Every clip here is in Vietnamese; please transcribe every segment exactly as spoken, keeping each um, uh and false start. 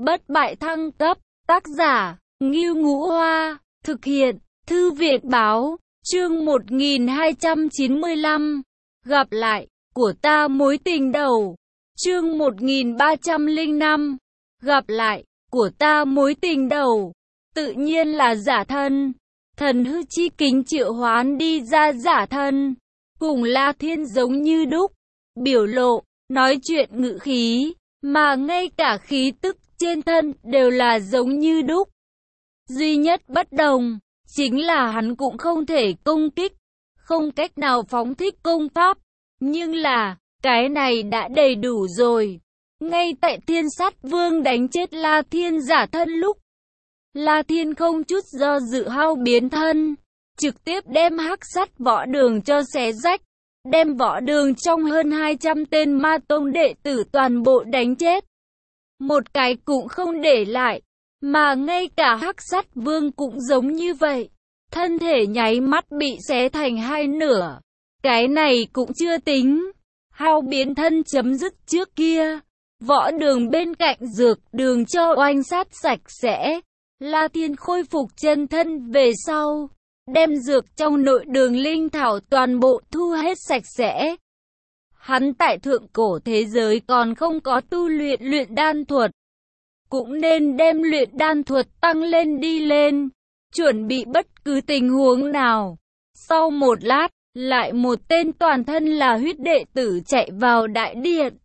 Bất bại thăng cấp, tác giả, Ngưu Ngũ Hoa, thực hiện, Thư viện báo, chương một nghìn hai trăm chín mươi lăm, gặp lại, của ta mối tình đầu, chương một nghìn ba trăm lẻ năm, gặp lại, của ta mối tình đầu, tự nhiên là giả thân, thần hư chi kính triệu hoán đi ra giả thân, cùng La Thiên giống như đúc, biểu lộ, nói chuyện ngữ khí, mà ngay cả khí tức trên thân đều là giống như đúc. Duy nhất bất đồng, chính là hắn cũng không thể công kích, không cách nào phóng thích công pháp, nhưng là, cái này đã đầy đủ rồi. Ngay tại Thiên Sát Vương đánh chết La Thiên giả thân lúc, La Thiên không chút do dự hao biến thân, trực tiếp đem Hắc Sát Võ Đường cho xé rách, đem Võ Đường trong hơn hai trăm tên ma tông đệ tử toàn bộ đánh chết. Một cái cũng không để lại, mà ngay cả Hắc Sát Vương cũng giống như vậy, thân thể nháy mắt bị xé thành hai nửa. Cái này cũng chưa tính, hao biến thân chấm dứt trước kia, Võ Đường bên cạnh dược đường cho oanh sát sạch sẽ. La Thiên khôi phục chân thân về sau, đem dược trong nội đường linh thảo toàn bộ thu hết sạch sẽ. Hắn tại thượng cổ thế giới còn không có tu luyện luyện đan thuật, cũng nên đem luyện đan thuật tăng lên đi lên, chuẩn bị bất cứ tình huống nào. Sau một lát, lại một tên toàn thân là huyết đệ tử chạy vào đại điện,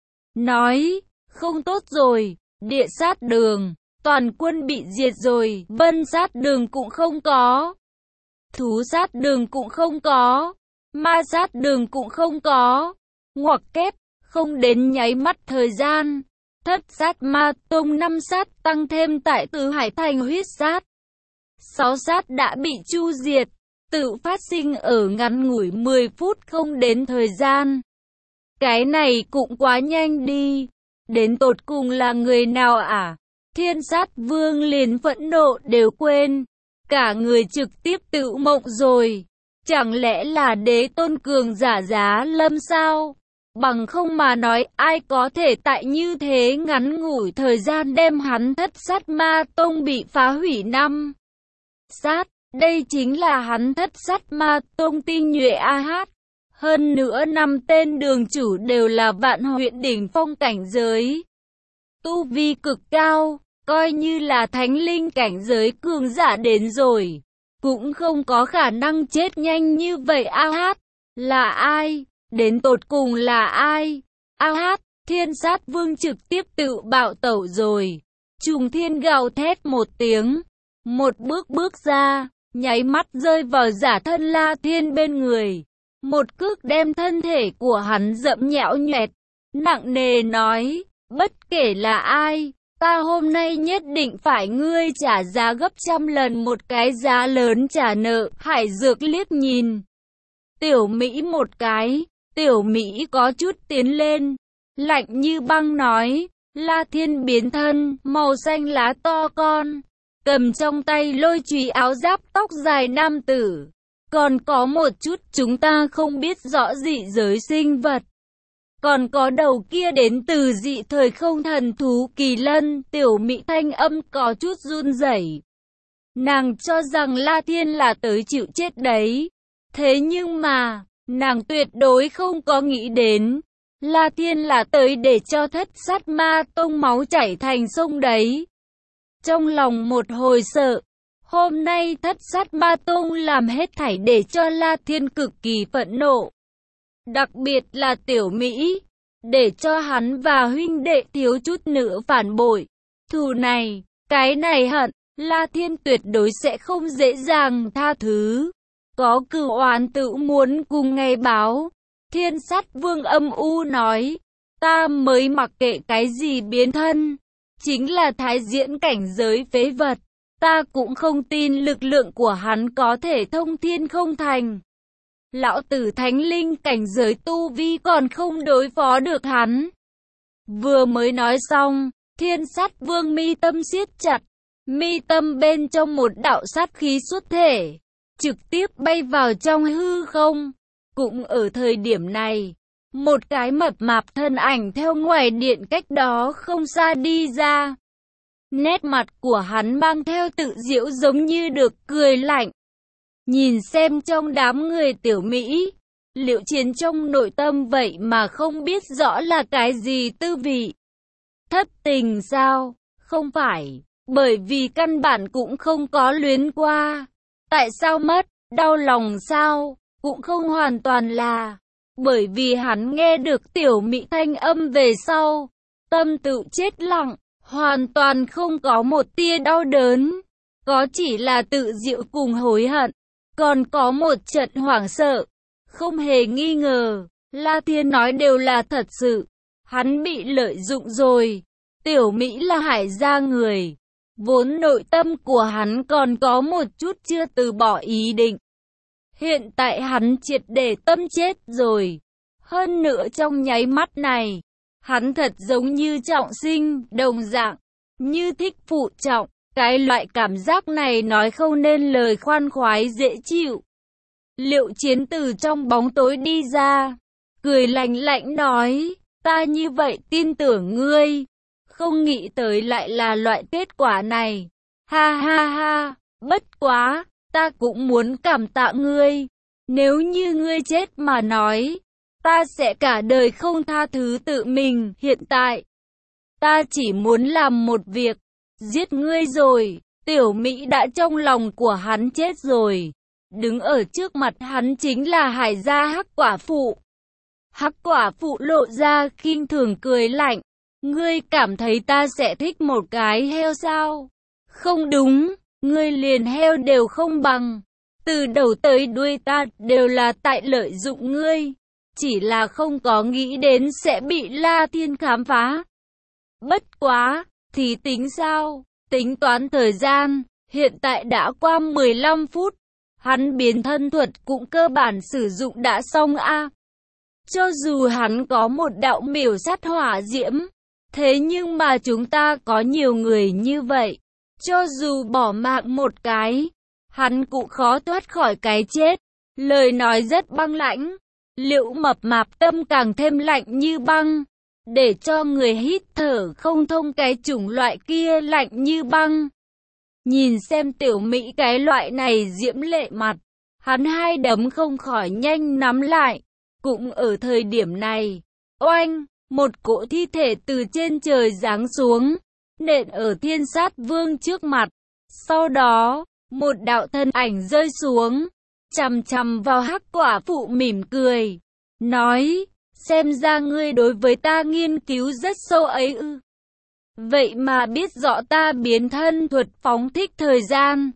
nói, không tốt rồi, địa sát đường, toàn quân bị diệt rồi, vân sát đường cũng không có, thú sát đường cũng không có, ma sát đường cũng không có, ngoặc kép, không đến nháy mắt thời gian, thất sát ma tông năm sát tăng thêm tại Tứ Hải thành huyết sát, sáu sát đã bị chu diệt, tự phát sinh ở ngắn ngủi mười phút không đến thời gian. Cái này cũng quá nhanh đi, đến tột cùng là người nào à? Thiên Sát Vương liền phẫn nộ đều quên, cả người trực tiếp tự mộng rồi, chẳng lẽ là đế tôn cường giả giá lâm sao? Bằng không mà nói ai có thể tại như thế ngắn ngủi thời gian đem hắn thất sát ma tông bị phá hủy năm sát, đây chính là hắn thất sát ma tông tinh nhuệ a hát. Hơn nữa năm tên đường chủ đều là vạn huyện đỉnh phong cảnh giới, tu vi cực cao, coi như là thánh linh cảnh giới cường giả đến rồi, cũng không có khả năng chết nhanh như vậy a hát. Là ai? Đến tột cùng là ai? A hát, Thiên Sát Vương trực tiếp tự bạo tẩu rồi. Trùng Thiên gào thét một tiếng, một bước bước ra, nháy mắt rơi vào giả thân La Thiên bên người. Một cước đem thân thể của hắn dẫm nhão nhoẹt, nặng nề nói, bất kể là ai, ta hôm nay nhất định phải ngươi trả giá gấp trăm lần một cái giá lớn trả nợ. Hải Dược liếc nhìn Tiểu Mỹ một cái, Tiểu Mỹ có chút tiến lên, lạnh như băng nói, La Thiên biến thân, màu xanh lá to con, cầm trong tay lôi chùy áo giáp tóc dài nam tử. Còn có một chút chúng ta không biết rõ dị giới sinh vật. Còn có đầu kia đến từ dị thời không thần thú kỳ lân. Tiểu Mỹ thanh âm có chút run rẩy. Nàng cho rằng La Thiên là tới chịu chết đấy. Thế nhưng mà, nàng tuyệt đối không có nghĩ đến, La Thiên là tới để cho thất sát ma tông máu chảy thành sông đấy. Trong lòng một hồi sợ, hôm nay thất sát ma tông làm hết thảy để cho La Thiên cực kỳ phẫn nộ. Đặc biệt là Tiểu Mỹ, để cho hắn và huynh đệ thiếu chút nữa phản bội. Thù này, cái này hận, La Thiên tuyệt đối sẽ không dễ dàng tha thứ. Có cửu oán tự muốn cùng ngày báo. Thiên Sát Vương âm u nói, ta mới mặc kệ cái gì biến thân, chính là thái diễn cảnh giới phế vật. Ta cũng không tin lực lượng của hắn có thể thông thiên không thành. Lão tử thánh linh cảnh giới tu vi còn không đối phó được hắn. Vừa mới nói xong, Thiên Sát Vương mi tâm siết chặt, mi tâm bên trong một đạo sát khí xuất thể, trực tiếp bay vào trong hư không. Cũng ở thời điểm này, một cái mập mạp thân ảnh theo ngoài điện cách đó không xa đi ra. Nét mặt của hắn mang theo tự giễu giống như được cười lạnh. Nhìn xem trong đám người Tiểu Mỹ, Liệu Chiến trong nội tâm vậy mà không biết rõ là cái gì tư vị. Thất tình sao? Không phải, bởi vì căn bản cũng không có luyến qua. Tại sao mất? Đau lòng sao? Cũng không hoàn toàn là bởi vì hắn nghe được Tiểu Mỹ thanh âm về sau, tâm tự chết lặng, hoàn toàn không có một tia đau đớn, có chỉ là tự giễu cùng hối hận, còn có một trận hoảng sợ. Không hề nghi ngờ, La Thiên nói đều là thật sự, hắn bị lợi dụng rồi. Tiểu Mỹ là Hải gia người, vốn nội tâm của hắn còn có một chút chưa từ bỏ ý định. Hiện tại hắn triệt để tâm chết rồi. Hơn nữa trong nháy mắt này, hắn thật giống như trọng sinh, đồng dạng, như thích phụ trọng. Cái loại cảm giác này nói không nên lời, khoan khoái dễ chịu. Liệu Chiến từ trong bóng tối đi ra, cười lạnh lạnh nói, ta như vậy tin tưởng ngươi, không nghĩ tới lại là loại kết quả này. Ha ha ha, bất quá, ta cũng muốn cảm tạ ngươi. Nếu như ngươi chết mà nói, ta sẽ cả đời không tha thứ tự mình. Hiện tại, ta chỉ muốn làm một việc, giết ngươi rồi. Tiểu Mỹ đã trong lòng của hắn chết rồi. Đứng ở trước mặt hắn chính là Hải gia Hắc quả phụ. Hắc quả phụ lộ ra khinh thường cười lạnh. Ngươi cảm thấy ta sẽ thích một cái heo sao? Không đúng, ngươi liền heo đều không bằng. Từ đầu tới đuôi ta đều là tại lợi dụng ngươi. Chỉ là không có nghĩ đến sẽ bị La Thiên khám phá. Bất quá, thì tính sao? Tính toán thời gian, hiện tại đã qua mười lăm phút. Hắn biến thân thuật cũng cơ bản sử dụng đã xong a. Cho dù hắn có một đạo miểu sát hỏa diễm, thế nhưng mà chúng ta có nhiều người như vậy. Cho dù bỏ mạng một cái, hắn cũng khó thoát khỏi cái chết. Lời nói rất băng lãnh. Liệu Mập Mạp tâm càng thêm lạnh như băng, để cho người hít thở không thông, cái chủng loại kia lạnh như băng. Nhìn xem Tiểu Mỹ cái loại này diễm lệ mặt, hắn hai đấm không khỏi nhanh nắm lại. Cũng ở thời điểm này, oanh, một cỗ thi thể từ trên trời giáng xuống, nện ở Thiên Sát Vương trước mặt. Sau đó, một đạo thân ảnh rơi xuống, chằm chằm vào Hắc quả phụ mỉm cười, nói, xem ra ngươi đối với ta nghiên cứu rất sâu ấy ư. Vậy mà biết rõ ta biến thân thuật phóng thích thời gian.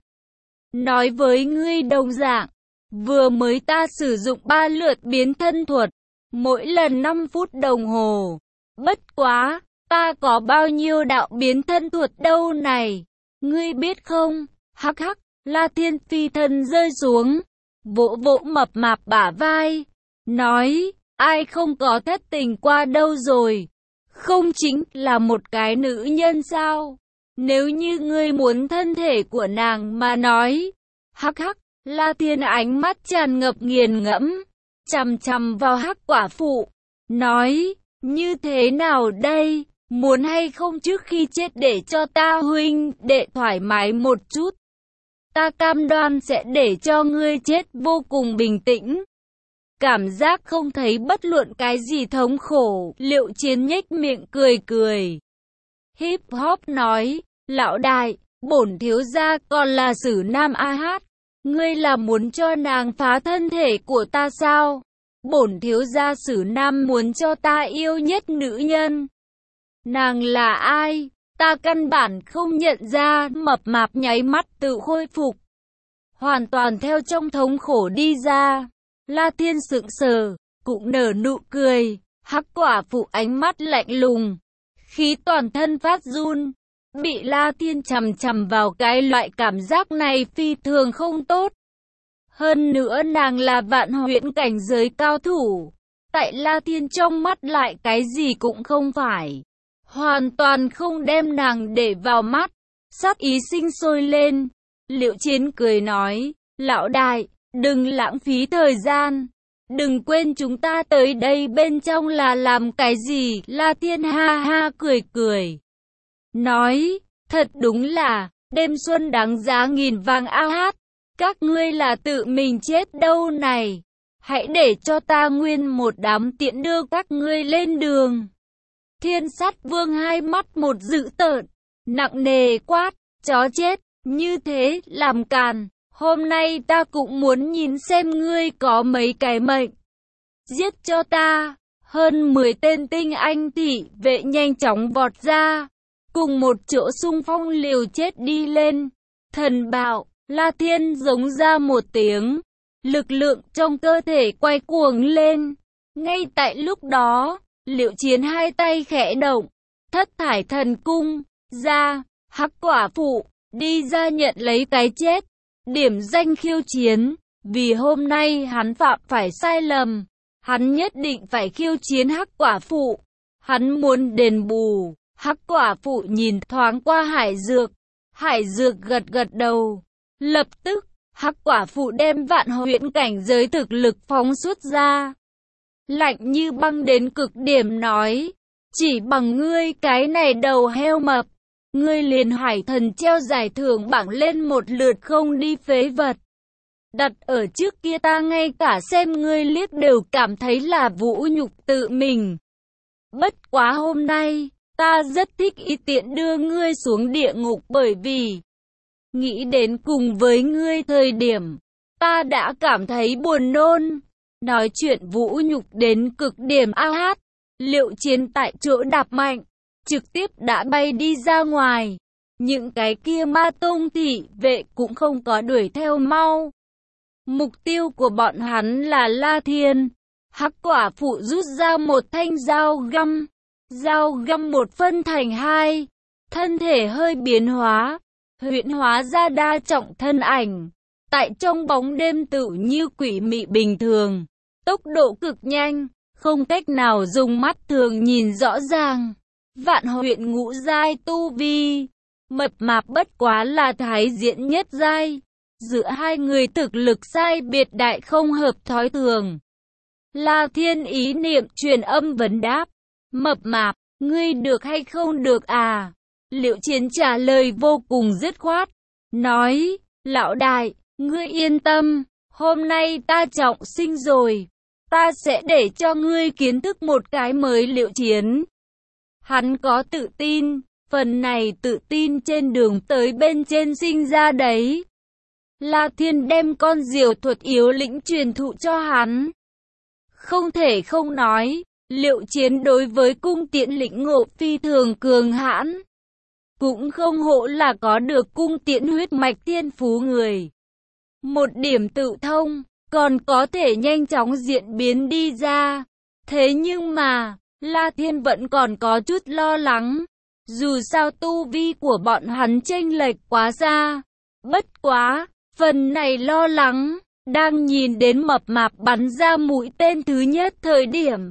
Nói với ngươi đồng dạng, vừa mới ta sử dụng ba lượt biến thân thuật, mỗi lần năm phút đồng hồ. Bất quá, ta có bao nhiêu đạo biến thân thuật đâu này, ngươi biết không? Hắc hắc, La Thiên phi thân rơi xuống, vỗ vỗ Mập Mạp bả vai, nói, ai không có thất tình qua đâu rồi? Không chính là một cái nữ nhân sao? Nếu như ngươi muốn thân thể của nàng mà nói. Hắc hắc, La Thiên ánh mắt tràn ngập nghiền ngẫm, chằm chằm vào Hắc quả phụ, nói, như thế nào đây? Muốn hay không trước khi chết để cho ta huynh đệ thoải mái một chút? Ta cam đoan sẽ để cho ngươi chết vô cùng bình tĩnh. Cảm giác không thấy bất luận cái gì thống khổ. Liệu Chiến nhếch miệng cười cười. Hip hop nói, lão đại, bổn thiếu gia còn là Sử Nam A Hát. Ngươi là muốn cho nàng phá thân thể của ta sao? Bổn thiếu gia Sử Nam muốn cho ta yêu nhất nữ nhân. Nàng là ai? Ta căn bản không nhận ra. Mập Mạp nháy mắt tự khôi phục, hoàn toàn theo trong thống khổ đi ra. La Thiên sững sờ, cũng nở nụ cười. Hắc quả phụ ánh mắt lạnh lùng, khí toàn thân phát run. Bị La Thiên chằm chằm vào cái loại cảm giác này phi thường không tốt. Hơn nữa nàng là vạn huyễn cảnh giới cao thủ, tại La Thiên trong mắt lại cái gì cũng không phải, hoàn toàn không đem nàng để vào mắt. Sát ý sinh sôi lên. Liệu Chiến cười nói, lão đại, đừng lãng phí thời gian, đừng quên chúng ta tới đây bên trong là làm cái gì? La Thiên ha ha cười cười, nói, Thật đúng là, đêm xuân đáng giá nghìn vàng a hát. Các ngươi là tự mình chết đâu này. Hãy để cho ta nguyên một đám tiễn đưa các ngươi lên đường. Thiên Sát Vương hai mắt một dữ tợn, nặng nề quát, chó chết, như thế làm càn. Hôm nay ta cũng muốn nhìn xem ngươi có mấy cái mệnh. Giết cho ta. Hơn mười tên tinh anh thị vệ nhanh chóng vọt ra, cùng một chỗ xung phong liều chết đi lên. Thần bạo, La Thiên giống ra một tiếng, lực lượng trong cơ thể quay cuồng lên. Ngay tại lúc đó, Liệu Chiến hai tay khẽ động, thất thải thần cung ra, Hắc Quả Phụ đi ra nhận lấy cái chết, điểm danh khiêu chiến. Vì hôm nay hắn phạm phải sai lầm, hắn nhất định phải khiêu chiến Hắc Quả Phụ. Hắn muốn đền bù. Hắc Quả Phụ nhìn thoáng qua Hải Dược. Hải Dược gật gật đầu. Lập tức, Hắc Quả Phụ đem vạn huyễn cảnh giới thực lực phóng xuất ra. Lạnh như băng đến cực điểm nói, chỉ bằng ngươi cái này đầu heo mập, ngươi liền Hải Thần treo giải thưởng bảng lên một lượt không đi phế vật. Đặt ở trước kia ta ngay cả xem ngươi liếc đều cảm thấy là vũ nhục tự mình. Bất quá hôm nay, ta rất thích ý tiện đưa ngươi xuống địa ngục bởi vì nghĩ đến cùng với ngươi thời điểm, ta đã cảm thấy buồn nôn. Nói chuyện vũ nhục đến cực điểm a hát, Liệu Chiến tại chỗ đạp mạnh, trực tiếp đã bay đi ra ngoài. Những cái kia ma tông thị vệ cũng không có đuổi theo mau. Mục tiêu của bọn hắn là La Thiên. Hắc Quả Phụ rút ra một thanh dao găm. Dao găm một phân thành hai. Thân thể hơi biến hóa. Huyễn hóa ra đa trọng thân ảnh. Tại trong bóng đêm tự như quỷ mị bình thường. Tốc độ cực nhanh. Không cách nào dùng mắt thường nhìn rõ ràng. Vạn huyễn ngũ giai tu vi. Mập mạp bất quá là thái diễn nhất giai. Giữa hai người thực lực sai biệt đại không hợp thói thường. La Thiên ý niệm truyền âm vấn đáp. Mập mạp, ngươi được hay không được à? Liệu Chiến trả lời vô cùng dứt khoát. Nói, lão đại, ngươi yên tâm, hôm nay ta trọng sinh rồi. Ta sẽ để cho ngươi kiến thức một cái mới. Liệu Chiến. Hắn có tự tin, phần này tự tin trên đường tới bên trên sinh ra đấy. La Thiên đem con diều thuật yếu lĩnh truyền thụ cho hắn. Không thể không nói, Liệu Chiến đối với cung tiễn lĩnh ngộ phi thường cường hãn. Cũng không hổ là có được cung tiễn huyết mạch thiên phú người. Một điểm tự thông, còn có thể nhanh chóng diễn biến đi ra. Thế nhưng mà, La Thiên vẫn còn có chút lo lắng. Dù sao tu vi của bọn hắn chênh lệch quá xa. Bất quá, phần này lo lắng, đang nhìn đến mập mạp bắn ra mũi tên thứ nhất thời điểm.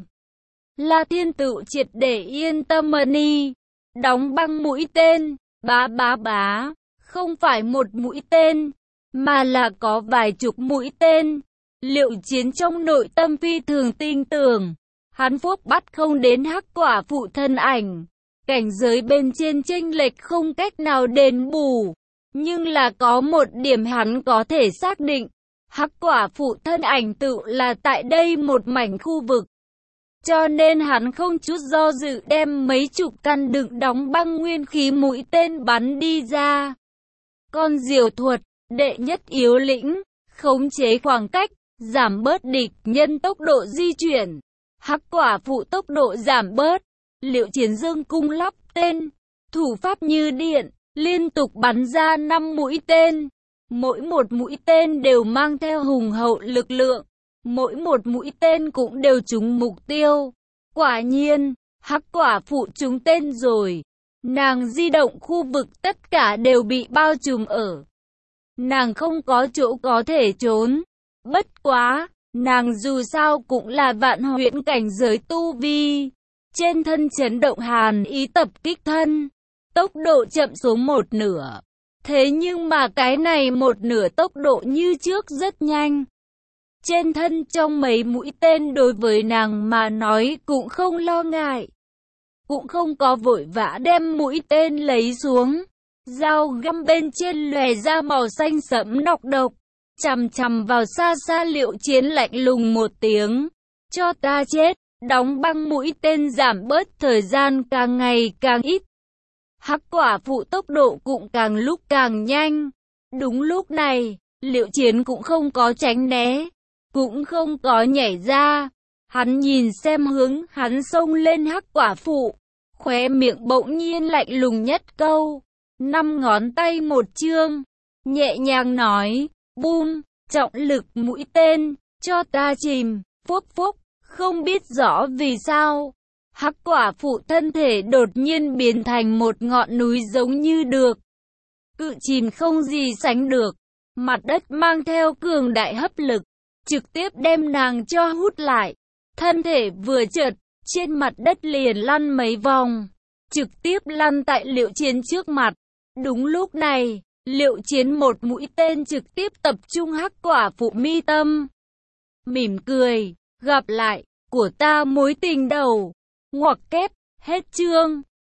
La Thiên tự triệt để yên tâm đi. Đóng băng mũi tên, bá bá bá, không phải một mũi tên, mà là có vài chục mũi tên. Liệu Chiến trong nội tâm phi thường tin tưởng, hắn phúc bắt không đến Hắc Quả Phụ thân ảnh. Cảnh giới bên trên chênh lệch không cách nào đền bù. Nhưng là có một điểm hắn có thể xác định. Hắc Quả Phụ thân ảnh tự là tại đây một mảnh khu vực. Cho nên hắn không chút do dự đem mấy chục căn đựng đóng băng nguyên khí mũi tên bắn đi ra. Con diều thuật, đệ nhất yếu lĩnh, khống chế khoảng cách, giảm bớt địch nhân tốc độ di chuyển. Hắc Quả Phụ tốc độ giảm bớt. Liệu Chiến dương cung lắp tên, thủ pháp như điện, liên tục bắn ra năm mũi tên. Mỗi một mũi tên đều mang theo hùng hậu lực lượng. Mỗi một mũi tên cũng đều trúng mục tiêu. Quả nhiên, Hắc Quả Phụ trúng tên rồi. Nàng di động khu vực tất cả đều bị bao trùm ở. Nàng không có chỗ có thể trốn. Bất quá, nàng dù sao cũng là vạn huyễn cảnh giới tu vi. Trên thân chấn động hàn ý tập kích thân. Tốc độ chậm xuống một nửa. Thế nhưng mà cái này một nửa tốc độ như trước rất nhanh. Trên thân trong mấy mũi tên đối với nàng mà nói cũng không lo ngại. Cũng không có vội vã đem mũi tên lấy xuống. Dao găm bên trên lòe ra màu xanh sẫm nọc độc. Chằm chằm vào xa xa Liệu Chiến lạnh lùng một tiếng. Cho ta chết, đóng băng mũi tên giảm bớt thời gian càng ngày càng ít. Hắc quả phụ tốc độ cũng càng lúc càng nhanh. Đúng lúc này, Liệu Chiến cũng không có tránh né, cũng không có nhảy ra. Hắn nhìn xem hướng hắn xông lên hắc quả phụ, khóe miệng bỗng nhiên lạnh lùng nhất câu. Năm ngón tay một chương, nhẹ nhàng nói, bum, trọng lực mũi tên, cho ta chìm, phúc phúc, không biết rõ vì sao. Hắc quả phụ thân thể đột nhiên biến thành một ngọn núi giống như được cự chìm không gì sánh được. Mặt đất mang theo cường đại hấp lực, trực tiếp đem nàng cho hút lại. Thân thể vừa trượt, trên mặt đất liền lăn mấy vòng, trực tiếp lăn tại Liệu Chiến trước mặt. Đúng lúc này, Liệu Chiến một mũi tên trực tiếp tập trung hắc quả phụ mi tâm. Mỉm cười, gặp lại, của ta mối tình đầu. Ngoặc kép, hết chương.